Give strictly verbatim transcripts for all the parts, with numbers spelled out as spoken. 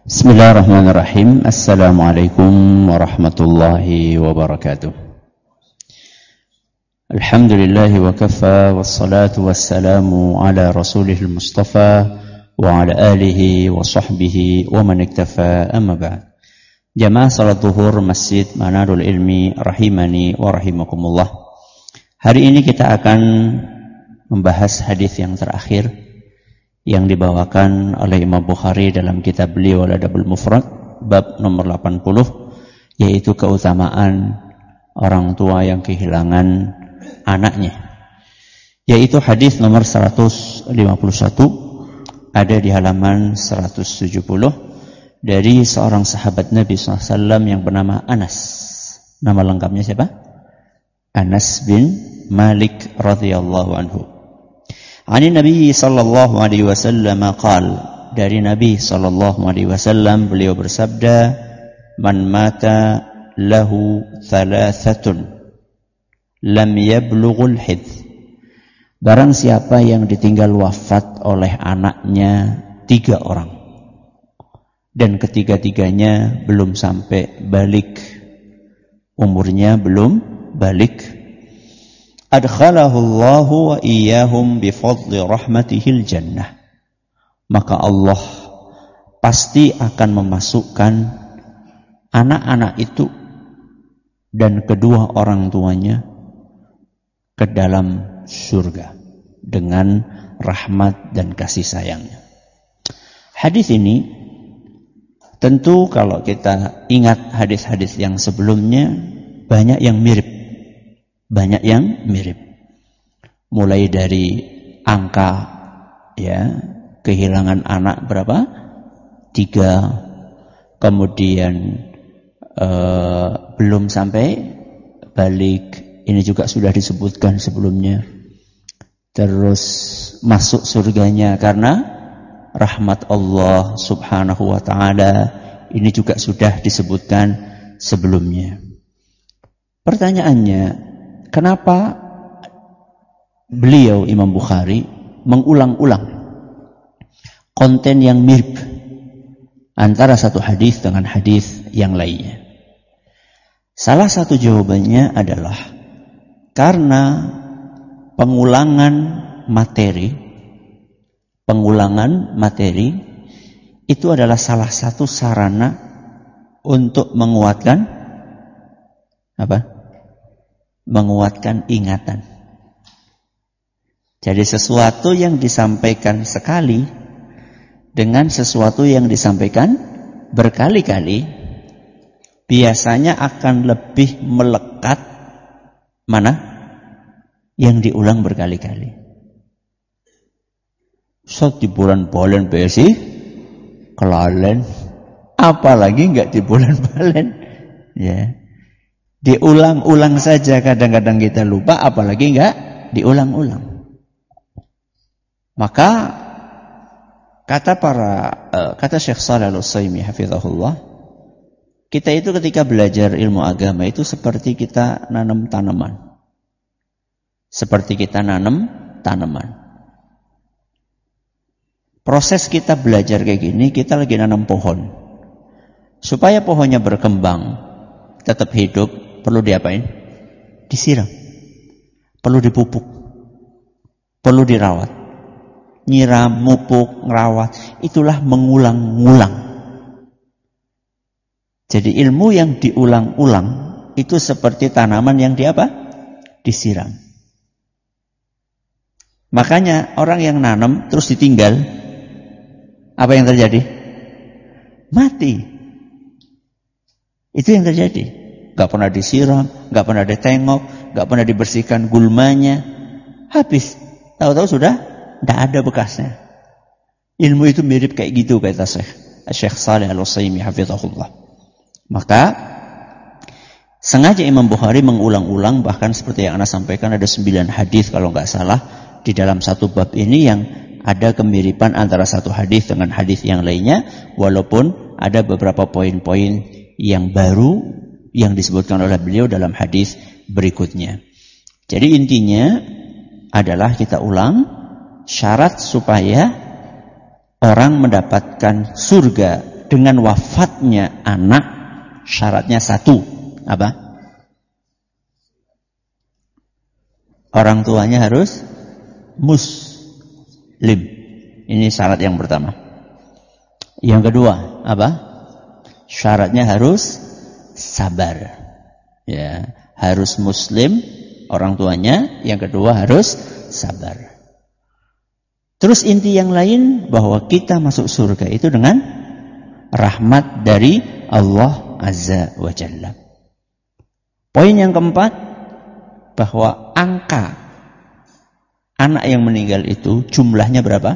Bismillahirrahmanirrahim. Assalamualaikum warahmatullahi wabarakatuh. Alhamdulillahi wa kafa, wassalatu wassalamu ala rasulihil mustafa wa ala alihi wa sahbihi wa man iktafa, amma ba'd. Jamaah salat zuhur Masjid Manarul Ilmi rahimani wa rahimakumullah. Hari ini kita akan membahas hadis yang terakhir yang dibawakan oleh Imam Bukhari dalam kitab beliau Al-Adabul Mufrad bab nomor delapan puluh, yaitu keutamaan orang tua yang kehilangan anaknya, yaitu hadis nomor seratus lima puluh satu, ada di halaman seratus tujuh puluh, dari seorang sahabat Nabi shallallahu alaihi wasallam yang bernama Anas. Nama lengkapnya siapa? Anas bin Malik radhiyallahu anhu. Ani Nabi sallallahu alaihi wasallam qaal, dari Nabi sallallahu alaihi wasallam beliau bersabda, man mata lahu thalathatun lam yablughul hidh. Barang siapa yang ditinggal wafat oleh anaknya tiga orang dan ketiga-tiganya belum sampai balik, umurnya belum balik, adkhalahu Allahu wa iyyahum bi fadli rahmatihil jannah, maka Allah pasti akan memasukkan anak-anak itu dan kedua orang tuanya ke dalam surga dengan rahmat dan kasih sayangnya. Hadis ini tentu kalau kita ingat hadis-hadis yang sebelumnya banyak yang mirip. Banyak yang mirip. Mulai dari angka ya, kehilangan anak berapa? Tiga. Kemudian eh, belum sampai balik. Ini juga sudah disebutkan sebelumnya. Terus masuk surganya karena rahmat Allah subhanahu wa ta'ala. Ini juga sudah disebutkan sebelumnya. Pertanyaannya, kenapa beliau Imam Bukhari mengulang-ulang konten yang mirip antara satu hadis dengan hadis yang lainnya? Salah satu jawabannya adalah karena pengulangan materi, pengulangan materi itu adalah salah satu sarana untuk menguatkan apa? Menguatkan ingatan. Jadi sesuatu yang disampaikan sekali dengan sesuatu yang disampaikan berkali-kali biasanya akan lebih melekat mana? Yang diulang berkali-kali. So di bulan balen besi kelalen, apalagi enggak di bulan balen, ya. Diulang-ulang saja kadang-kadang kita lupa, apalagi enggak diulang-ulang. Maka kata para uh, kata Syekh Shalih Al-Utsaimin hafizahullah, kita itu ketika belajar ilmu agama itu seperti kita nanam tanaman. Seperti kita nanam tanaman. Proses kita belajar kayak gini, kita lagi nanam pohon. Supaya pohonnya berkembang, tetap hidup, perlu diapain? Disiram. Perlu dipupuk. Perlu dirawat. Nyiram, mupuk, ngerawat. Itulah mengulang-ulang. Jadi ilmu yang diulang-ulang itu seperti tanaman yang diapa? Disiram. Makanya orang yang nanam terus ditinggal, apa yang terjadi? Mati. Itu yang terjadi. Gak pernah disiram, gak pernah ditengok, gak pernah dibersihkan gulmanya. Habis. Tahu-tahu sudah tidak ada bekasnya. Ilmu itu mirip kayak gitu, kata Syekh Syekh Shalih Al-Utsaimin hafizahullah. Maka sengaja Imam Bukhari mengulang-ulang, bahkan seperti yang Anda sampaikan ada sembilan hadis kalau nggak salah di dalam satu bab ini yang ada kemiripan antara satu hadis dengan hadis yang lainnya, walaupun ada beberapa poin-poin yang baru yang disebutkan oleh beliau dalam hadis berikutnya. Jadi intinya adalah kita ulang, syarat supaya orang mendapatkan surga dengan wafatnya anak syaratnya satu. Apa? Orang tuanya harus muslim. Ini syarat yang pertama. Yang kedua, apa? Syaratnya harus sabar. Ya, harus muslim orang tuanya, yang kedua harus sabar. Terus inti yang lain bahwa kita masuk surga itu dengan rahmat dari Allah Azza wa Jalla. Poin yang keempat, bahwa angka anak yang meninggal itu jumlahnya berapa?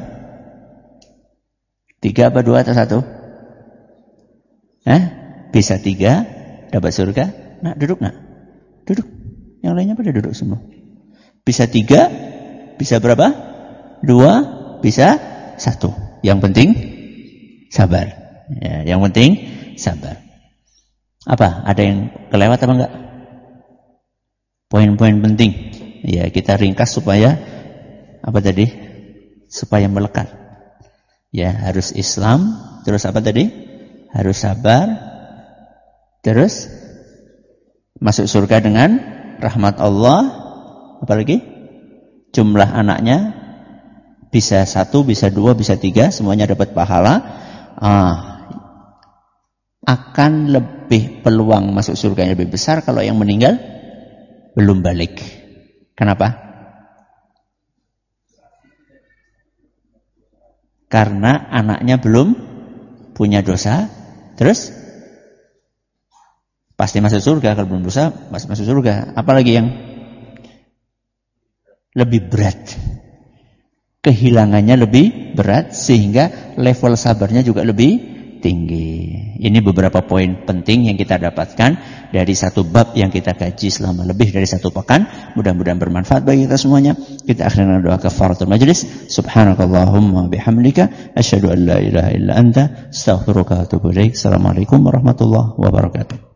Tiga apa dua atau satu? Eh? Bisa tiga dapat surga? Nah, duduk nak, duduk. Yang lainnya pada duduk semua. Bisa tiga, bisa berapa? Dua, bisa satu. Yang penting sabar. Ya, yang penting sabar. Apa? Ada yang kelewat apa enggak? Poin-poin penting. Ya, kita ringkas supaya apa tadi? Supaya melekat. Ya, harus Islam, terus apa tadi? Harus sabar, terus masuk surga dengan rahmat Allah. Apalagi? Jumlah anaknya bisa satu, bisa dua, bisa tiga, semuanya dapat pahala. Ah, akan lebih peluang masuk surganya lebih besar kalau yang meninggal belum balik. Kenapa? Karena anaknya belum punya dosa, terus pasti masuk surga. Kalau belum dosa, pasti masuk surga. Apalagi yang lebih berat, kehilangannya lebih berat, sehingga level sabarnya juga lebih tinggi. Ini beberapa poin penting yang kita dapatkan dari satu bab yang kita kaji selama lebih dari satu pekan. Mudah-mudahan bermanfaat bagi kita semuanya. Kita akhiri dengan doa kafaratul majlis. Subhanakallahumma bihamdika asyhadu an la ilaha illa anta astaghfiruka wa atubu ilaik. Assalamualaikum warahmatullahi wabarakatuh.